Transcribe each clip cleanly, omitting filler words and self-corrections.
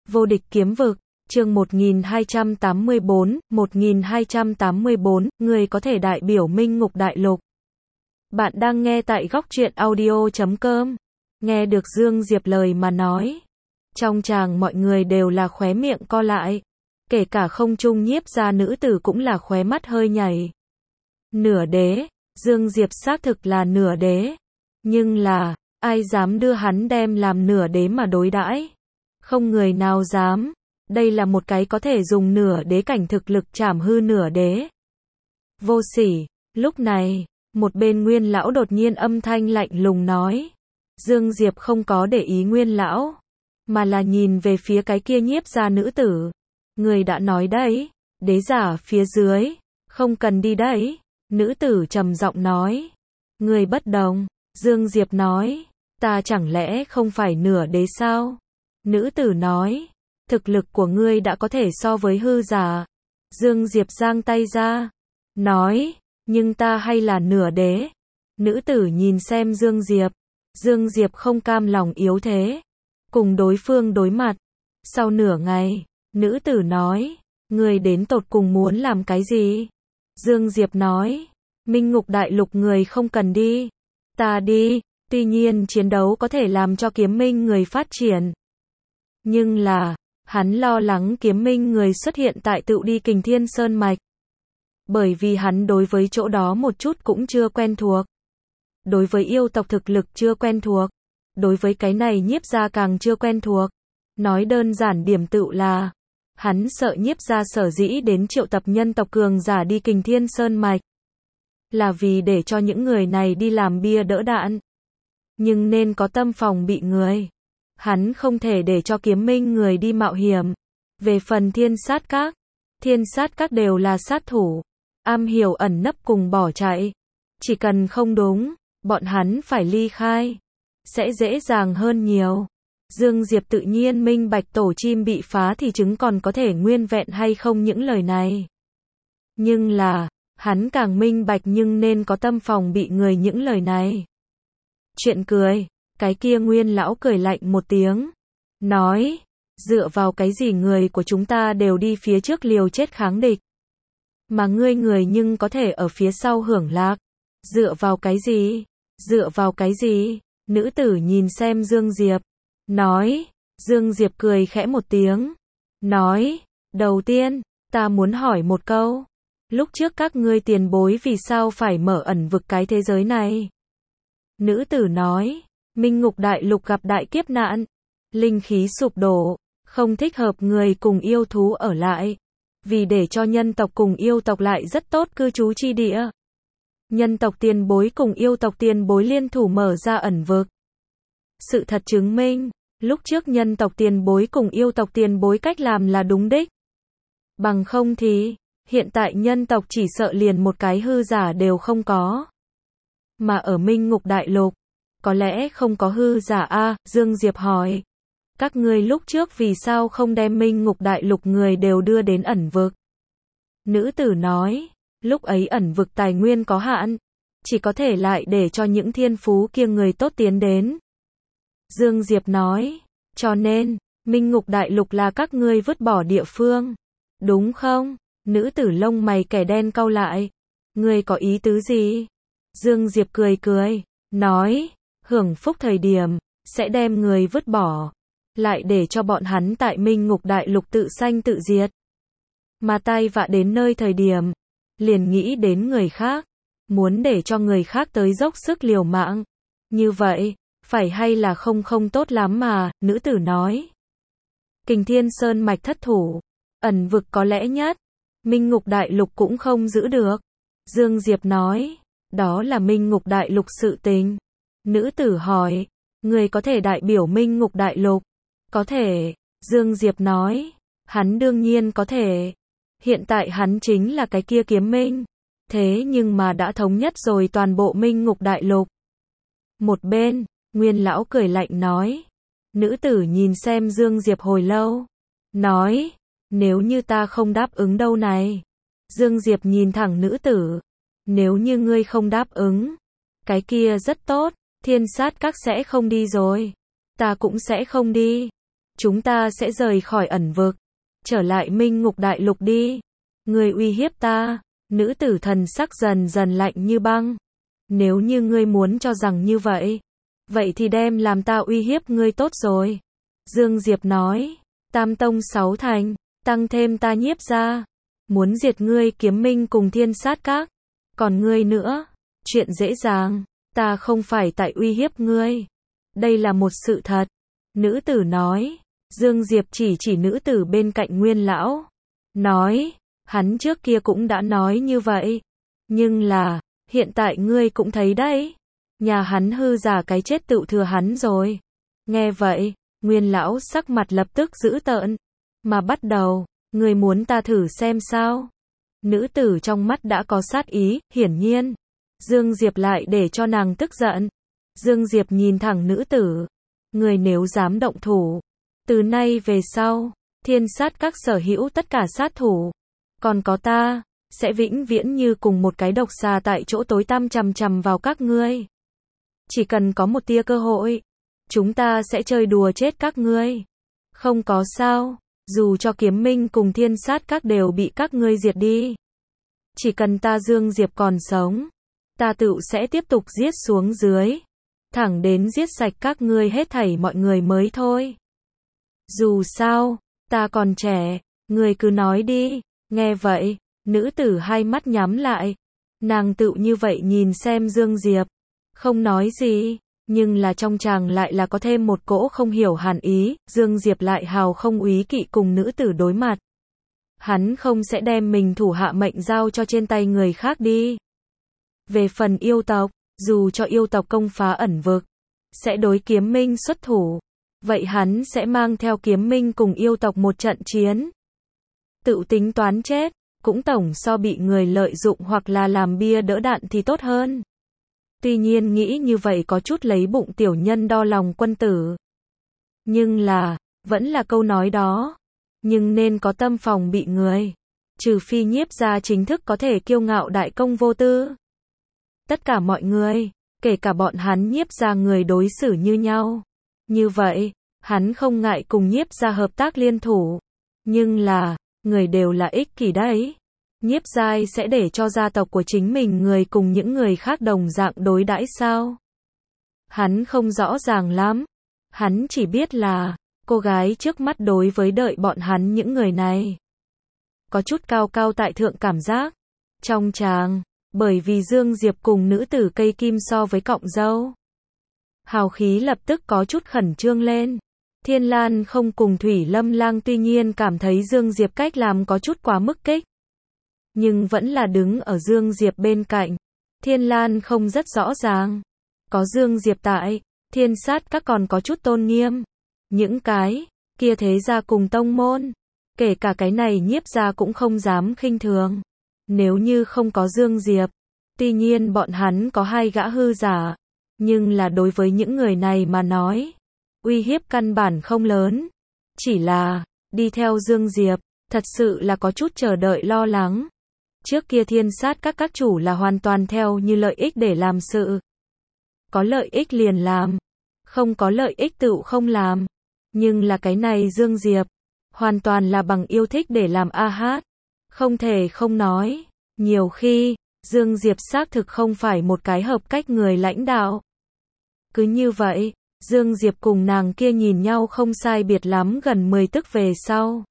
Vô địch kiếm vực, chương 1284, người có thể đại biểu Minh Ngục Đại Lục. Bạn đang nghe tại góc truyện audio.com. Nghe được Dương Diệp lời mà nói. Trong tràng mọi người đều là khóe miệng co lại. Kể cả không trung nhiếp gia nữ tử cũng là khóe mắt hơi nhảy. Nửa đế, Dương Diệp xác thực là nửa đế. Nhưng là, ai dám đưa hắn đem làm nửa đế mà đối đãi? Không người nào dám. Đây là một cái có thể dùng nửa đế cảnh thực lực trảm hư nửa đế. Vô sỉ. Lúc này, một bên Nguyên lão đột nhiên âm thanh lạnh lùng nói. Dương Diệp không có để ý Nguyên lão, mà là nhìn về phía cái kia nhiếp gia nữ tử. Người đã nói đấy, đế giả phía dưới, không cần đi đấy. Nữ tử trầm giọng nói. Người bất đồng. Dương Diệp nói. Ta chẳng lẽ không phải nửa đế sao? Nữ tử nói. Thực lực của ngươi đã có thể so với hư giả. Dương Diệp giang tay ra. Nói. Nhưng ta hay là nửa đế. Nữ tử nhìn xem Dương Diệp. Dương Diệp không cam lòng yếu thế. Cùng đối phương đối mặt. Sau nửa ngày, nữ tử nói. Ngươi đến tột cùng muốn làm cái gì? Dương Diệp nói. Minh Ngục Đại Lục người không cần đi. Ta đi. Tuy nhiên chiến đấu có thể làm cho kiếm minh người phát triển. Nhưng là, hắn lo lắng kiếm minh người xuất hiện tại Tựu Đi Kình Thiên Sơn Mạch. Bởi vì hắn đối với chỗ đó một chút cũng chưa quen thuộc. Đối với yêu tộc thực lực chưa quen thuộc. Đối với cái này nhiếp gia càng chưa quen thuộc. Nói đơn giản điểm tựu là, hắn sợ nhiếp gia sở dĩ đến triệu tập nhân tộc cường giả đi Kình Thiên Sơn Mạch. Là vì để cho những người này đi làm bia đỡ đạn. Nhưng nên có tâm phòng bị người. Hắn không thể để cho kiếm minh người đi mạo hiểm. Về phần thiên sát các đều là sát thủ. Am hiểu ẩn nấp cùng bỏ chạy. Chỉ cần không đúng, bọn hắn phải ly khai. Sẽ dễ dàng hơn nhiều. Dương Diệp tự nhiên minh bạch tổ chim bị phá thì trứng còn có thể nguyên vẹn hay không những lời này. Nhưng là, hắn càng minh bạch nhưng nên có tâm phòng bị người những lời này. Chuyện cười, cái kia Nguyên lão cười lạnh một tiếng. Nói, dựa vào cái gì người của chúng ta đều đi phía trước liều chết kháng địch. Mà ngươi người nhưng có thể ở phía sau hưởng lạc. Dựa vào cái gì? Dựa vào cái gì? Nữ tử nhìn xem Dương Diệp. Nói, Dương Diệp cười khẽ một tiếng. Nói, đầu tiên, ta muốn hỏi một câu. Lúc trước các ngươi tiền bối vì sao phải mở ẩn vực cái thế giới này? Nữ tử nói, Minh Ngục Đại Lục gặp đại kiếp nạn, linh khí sụp đổ, không thích hợp người cùng yêu thú ở lại, vì để cho nhân tộc cùng yêu tộc lại rất tốt cư trú chi địa. Nhân tộc tiền bối cùng yêu tộc tiền bối liên thủ mở ra ẩn vực. Sự thật chứng minh, lúc trước nhân tộc tiền bối cùng yêu tộc tiền bối cách làm là đúng đích. Bằng không thì, hiện tại nhân tộc chỉ sợ liền một cái hư giả đều không có. Mà ở Minh Ngục Đại Lục, có lẽ không có hư giả a? Dương Diệp hỏi. Các ngươi lúc trước vì sao không đem Minh Ngục Đại Lục người đều đưa đến ẩn vực? Nữ tử nói, lúc ấy ẩn vực tài nguyên có hạn, chỉ có thể lại để cho những thiên phú kia người tốt tiến đến. Dương Diệp nói, cho nên, Minh Ngục Đại Lục là các ngươi vứt bỏ địa phương, đúng không? Nữ tử lông mày kẻ đen cau lại. Ngươi có ý tứ gì? Dương Diệp cười cười, nói, hưởng phúc thời điểm, sẽ đem người vứt bỏ, lại để cho bọn hắn tại Minh Ngục Đại Lục tự sanh tự diệt. Mà tai vạ đến nơi thời điểm, liền nghĩ đến người khác, muốn để cho người khác tới dốc sức liều mạng. Như vậy, phải hay là không tốt lắm mà, nữ tử nói. Kình Thiên Sơn Mạch thất thủ, ẩn vực có lẽ nhất, Minh Ngục Đại Lục cũng không giữ được. Dương Diệp nói, đó là Minh Ngục Đại Lục sự tình. Nữ tử hỏi, người có thể đại biểu Minh Ngục Đại Lục? Có thể, Dương Diệp nói, hắn đương nhiên có thể. Hiện tại hắn chính là cái kia kiếm minh. Thế nhưng mà đã thống nhất rồi toàn bộ Minh Ngục Đại Lục. Một bên, Nguyên lão cười lạnh nói. Nữ tử nhìn xem Dương Diệp hồi lâu. Nói, nếu như ta không đáp ứng đâu này. Dương Diệp nhìn thẳng nữ tử. Nếu như ngươi không đáp ứng, cái kia rất tốt, thiên sát các sẽ không đi rồi. Ta cũng sẽ không đi. chúng ta sẽ rời khỏi ẩn vực, trở lại Minh Ngục Đại Lục đi. Ngươi uy hiếp ta. Nữ tử thần sắc dần dần lạnh như băng. Nếu như ngươi muốn cho rằng như vậy, vậy thì đem làm ta uy hiếp ngươi tốt rồi. Dương Diệp nói, Tam Tông 6 thành, tăng thêm ta Nhiếp gia, muốn diệt ngươi Kiếm Minh cùng Thiên Sát Các. Còn ngươi nữa, chuyện dễ dàng, ta không phải tại uy hiếp ngươi. Đây là một sự thật. Nữ tử nói. Dương Diệp chỉ chỉ nữ tử bên cạnh Nguyên lão. Nói, hắn trước kia cũng đã nói như vậy. Nhưng là, hiện tại ngươi cũng thấy đấy. Nhà hắn hư giả cái chết tự thừa hắn rồi. Nghe vậy, Nguyên lão sắc mặt lập tức dữ tợn. Mà bắt đầu, ngươi muốn ta thử xem sao? Nữ tử trong mắt đã có sát ý, hiển nhiên. Dương Diệp lại để cho nàng tức giận. Dương Diệp nhìn thẳng nữ tử. Ngươi nếu dám động thủ, từ nay về sau, Thiên Sát Các sở hữu tất cả sát thủ, còn có ta, sẽ vĩnh viễn như cùng một cái độc xà tại chỗ tối tăm chằm chằm vào các ngươi. Chỉ cần có một tia cơ hội, chúng ta sẽ chơi đùa chết các ngươi. Không có sao, dù cho Kiếm Minh cùng Thiên Sát Các đều bị các ngươi diệt đi. Chỉ cần ta Dương Diệp còn sống, ta tự sẽ tiếp tục giết xuống dưới, thẳng đến giết sạch các ngươi hết thảy mọi người mới thôi. Dù sao, ta còn trẻ, ngươi cứ nói đi. Nghe vậy, nữ tử hai mắt nhắm lại. Nàng tự như vậy nhìn xem Dương Diệp, không nói gì, nhưng là trong chàng lại là có thêm một cỗ không hiểu hàn ý. Dương Diệp lại hào không úy kỵ cùng nữ tử đối mặt. Hắn không sẽ đem mình thủ hạ mệnh giao cho trên tay người khác đi. Về phần yêu tộc, dù cho yêu tộc công phá ẩn vực, sẽ đối Kiếm Minh xuất thủ, vậy hắn sẽ mang theo Kiếm Minh cùng yêu tộc một trận chiến. Tự tính toán chết, cũng tổng so bị người lợi dụng hoặc là làm bia đỡ đạn thì tốt hơn. Tuy nhiên nghĩ như vậy có chút lấy bụng tiểu nhân đo lòng quân tử. Nhưng là, vẫn là câu nói đó. Nhưng nên có tâm phòng bị người. Trừ phi Nhiếp gia chính thức có thể kiêu ngạo đại công vô tư. Tất cả mọi người, kể cả bọn hắn Nhiếp gia người đối xử như nhau. Như vậy, hắn không ngại cùng Nhiếp gia hợp tác liên thủ. Nhưng là, người đều là ích kỷ đấy. Nhiếp gia sẽ để cho gia tộc của chính mình người cùng những người khác đồng dạng đối đãi sao? Hắn không rõ ràng lắm. Hắn chỉ biết là, cô gái trước mắt đối với đợi bọn hắn những người này. Có chút cao cao tại thượng cảm giác. Trong chàng, bởi vì Dương Diệp cùng nữ tử cây kim so với cọng dâu. Hào khí lập tức có chút khẩn trương lên. Thiên Lan không cùng Thủy Lâm Lang tuy nhiên cảm thấy Dương Diệp cách làm có chút quá mức kích. Nhưng vẫn là đứng ở Dương Diệp bên cạnh. Thiên Lan không rất rõ ràng. Có Dương Diệp tại, Thiên Sát Các còn có chút tôn nghiêm. Những cái kia thế gia cùng tông môn, kể cả cái này Nhiếp gia cũng không dám khinh thường. Nếu như không có Dương Diệp, tuy nhiên bọn hắn có hai gã hư giả, nhưng là đối với những người này mà nói, uy hiếp căn bản không lớn. Chỉ là, đi theo Dương Diệp, thật sự là có chút chờ đợi lo lắng. Trước kia Thiên Sát các chủ là hoàn toàn theo như lợi ích để làm sự. Có lợi ích liền làm, không có lợi ích tự không làm. Nhưng là cái này Dương Diệp, hoàn toàn là bằng yêu thích để làm a hát. Không thể không nói, nhiều khi, Dương Diệp xác thực không phải một cái hợp cách người lãnh đạo. Cứ như vậy, Dương Diệp cùng nàng kia nhìn nhau không sai biệt lắm gần 10 tức về sau.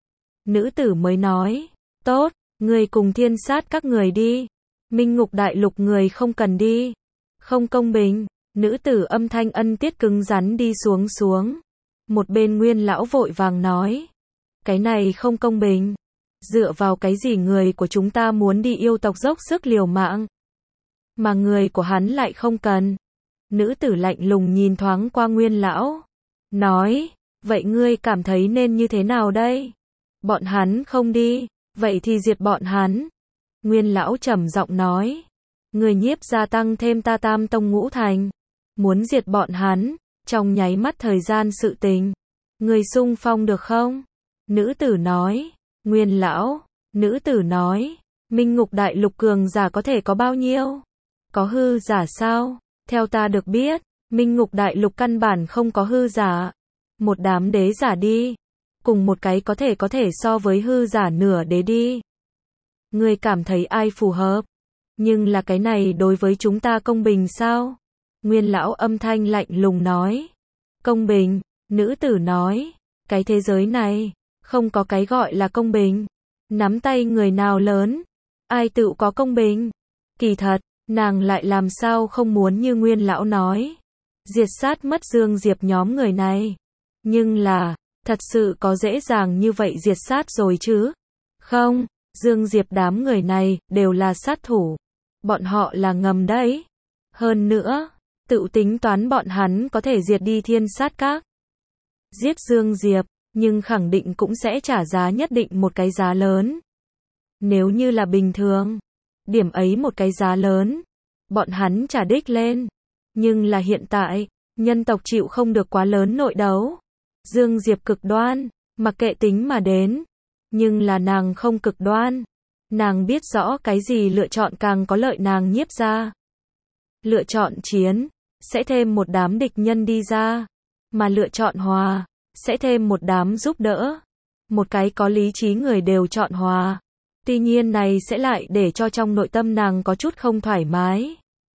Nữ tử mới nói, tốt, người cùng Thiên Sát các người đi. Minh Ngục Đại Lục người không cần đi. Không công bình. Nữ tử âm thanh ân tiết cứng rắn đi xuống. Một bên Nguyên lão vội vàng nói, cái này không công bình. Dựa vào cái gì người của chúng ta muốn đi yêu tộc dốc sức liều mạng, mà người của hắn lại không cần. Nữ tử lạnh lùng nhìn thoáng qua Nguyên lão, nói, vậy ngươi cảm thấy nên như thế nào đây? Bọn hắn không đi, vậy thì diệt bọn hắn. Nguyên lão trầm giọng nói, người Nhiếp gia tăng thêm ta Tam Tông ngũ thành, muốn diệt bọn hắn, trong nháy mắt thời gian sự tình. Người xung phong được không? Nữ tử nói, Nguyên lão, nữ tử nói, Minh Ngục Đại Lục cường giả có thể có bao nhiêu? Có hư giả sao? Theo ta được biết, Minh Ngục Đại Lục căn bản không có hư giả. Một đám đế giả đi. Cùng một cái có thể so với hư giả nửa đế đi. Ngươi cảm thấy ai phù hợp? Nhưng là cái này đối với chúng ta công bình sao? Nguyên lão âm thanh lạnh lùng nói. Công bình, nữ tử nói. Cái thế giới này, không có cái gọi là công bình. Nắm tay người nào lớn, ai tự có công bình. Kỳ thật, nàng lại làm sao không muốn như Nguyên lão nói. Diệt sát mất Dương Diệp nhóm người này. Nhưng là, thật sự có dễ dàng như vậy diệt sát rồi chứ? Không, Dương Diệp đám người này đều là sát thủ. Bọn họ là ngầm đấy. Hơn nữa, tự tính toán bọn hắn có thể diệt đi Thiên Sát Các. Giết Dương Diệp, nhưng khẳng định cũng sẽ trả giá nhất định một cái giá lớn. Nếu như là bình thường, điểm ấy một cái giá lớn, bọn hắn trả đích lên. Nhưng là hiện tại, nhân tộc chịu không được quá lớn nội đấu. Dương Diệp cực đoan, mặc kệ tính mà đến. Nhưng là nàng không cực đoan. Nàng biết rõ cái gì lựa chọn càng có lợi nàng nhiếp ra. Lựa chọn chiến, sẽ thêm một đám địch nhân đi ra. Mà lựa chọn hòa, sẽ thêm một đám giúp đỡ. Một cái có lý trí người đều chọn hòa. Tuy nhiên này sẽ lại để cho trong nội tâm nàng có chút không thoải mái.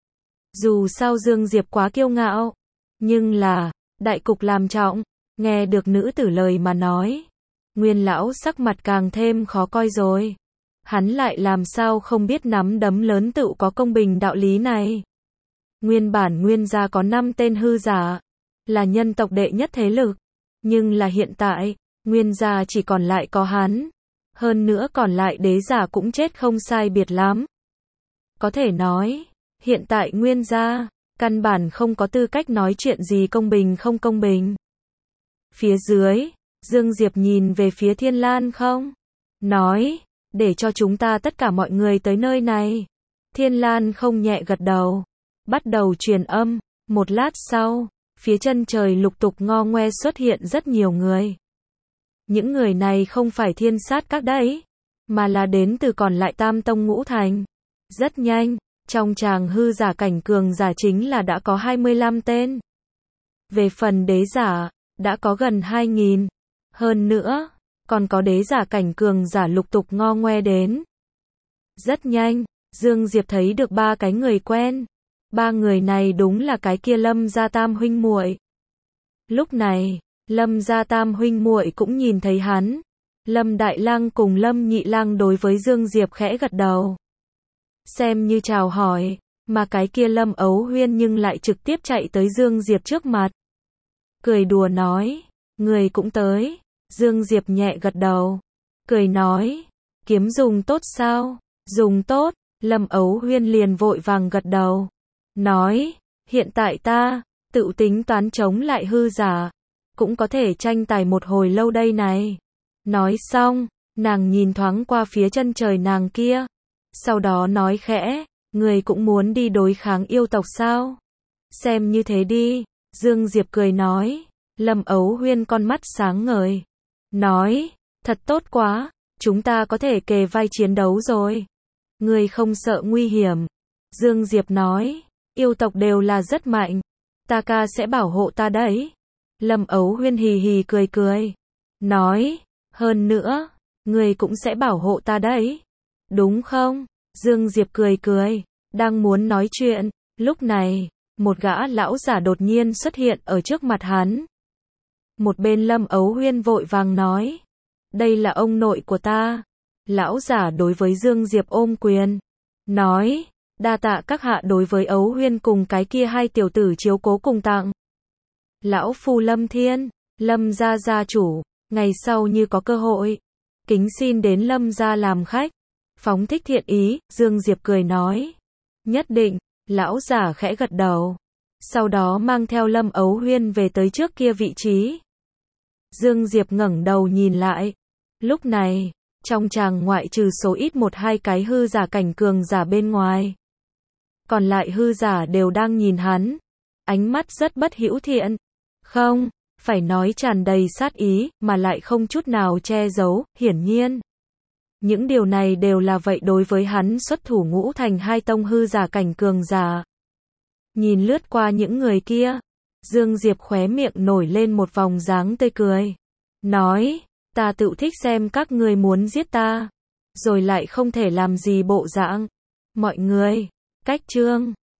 Dù sao Dương Diệp quá kiêu ngạo. Nhưng là, đại cục làm trọng. Nghe được nữ tử lời mà nói. Nguyên lão sắc mặt càng thêm khó coi rồi. Hắn lại làm sao không biết nắm đấm lớn tự có công bình đạo lý này. Nguyên bản Nguyên gia có 5 tên hư giả. Là nhân tộc đệ nhất thế lực. Nhưng là hiện tại, Nguyên gia chỉ còn lại có hắn. Hơn nữa còn lại đế giả cũng chết không sai biệt lắm. Có thể nói, hiện tại Nguyên gia, căn bản không có tư cách nói chuyện gì công bình không công bình. Phía dưới, Dương Diệp nhìn về phía Thiên Lan không? Nói, để cho chúng ta tất cả mọi người tới nơi này. Thiên Lan không nhẹ gật đầu. Bắt đầu truyền âm. Một lát sau, phía chân trời lục tục ngo ngoe xuất hiện rất nhiều người. Những người này không phải Thiên Sát Các đấy, mà là đến từ còn lại Tam Tông Ngũ Thành. Rất nhanh, trong tràng hư giả cảnh cường giả chính là đã có 25 tên. Về phần đế giả, đã có gần 2.000. Hơn nữa, còn có đế giả cảnh cường giả lục tục ngo ngoe đến. Rất nhanh, Dương Diệp thấy được 3 cái người quen. 3 người này đúng là cái kia Lâm gia Tam huynh muội. Lúc này, Lâm gia Tam huynh muội cũng nhìn thấy hắn. Lâm Đại Lang cùng Lâm Nhị Lang đối với Dương Diệp khẽ gật đầu. Xem như chào hỏi, mà cái kia Lâm Ấu Huyên nhưng lại trực tiếp chạy tới Dương Diệp trước mặt. Cười đùa nói, người cũng tới. Dương Diệp nhẹ gật đầu. Cười nói, kiếm dùng tốt sao? Dùng tốt. Lâm Ấu Huyên liền vội vàng gật đầu. Nói, hiện tại ta, tự tính toán chống lại hư giả. Cũng có thể tranh tài một hồi lâu đây này. Nói xong, nàng nhìn thoáng qua phía chân trời nàng kia. Sau đó nói khẽ, người cũng muốn đi đối kháng yêu tộc sao? Xem như thế đi. Dương Diệp cười nói. Lâm Ấu Huyên con mắt sáng ngời. Nói, thật tốt quá, chúng ta có thể kề vai chiến đấu rồi. Người không sợ nguy hiểm. Dương Diệp nói, yêu tộc đều là rất mạnh. Ta ca sẽ bảo hộ ta đấy. Lâm Ấu Huyên hì hì cười cười. Nói, hơn nữa, người cũng sẽ bảo hộ ta đấy. Đúng không? Dương Diệp cười cười, đang muốn nói chuyện. Lúc này, một gã lão giả đột nhiên xuất hiện ở trước mặt hắn. Một bên Lâm Ấu Huyên vội vàng nói. Đây là ông nội của ta. Lão giả đối với Dương Diệp ôm quyền. Nói, đa tạ các hạ đối với Ấu Huyên cùng cái kia 2 tiểu tử chiếu cố cùng tặng. Lão phu Lâm Thiên, Lâm gia gia chủ, ngày sau như có cơ hội, kính xin đến Lâm gia làm khách. Phóng thích thiện ý, Dương Diệp cười nói. Nhất định, lão giả khẽ gật đầu. Sau đó mang theo Lâm Ấu Huyên về tới trước kia vị trí. Dương Diệp ngẩng đầu nhìn lại. Lúc này, trong tràng ngoại trừ số ít 1-2 cái hư giả cảnh cường giả bên ngoài. Còn lại hư giả đều đang nhìn hắn. Ánh mắt rất bất hữu thiện. Không, phải nói tràn đầy sát ý, mà lại không chút nào che giấu, hiển nhiên. Những điều này đều là vậy đối với hắn xuất thủ Ngũ Thành 2 tông hư giả cảnh cường giả. Nhìn lướt qua những người kia, Dương Diệp khóe miệng nổi lên một vòng dáng tươi cười. Nói, ta tự thích xem các ngươi muốn giết ta, rồi lại không thể làm gì bộ dạng. Mọi người, cách chương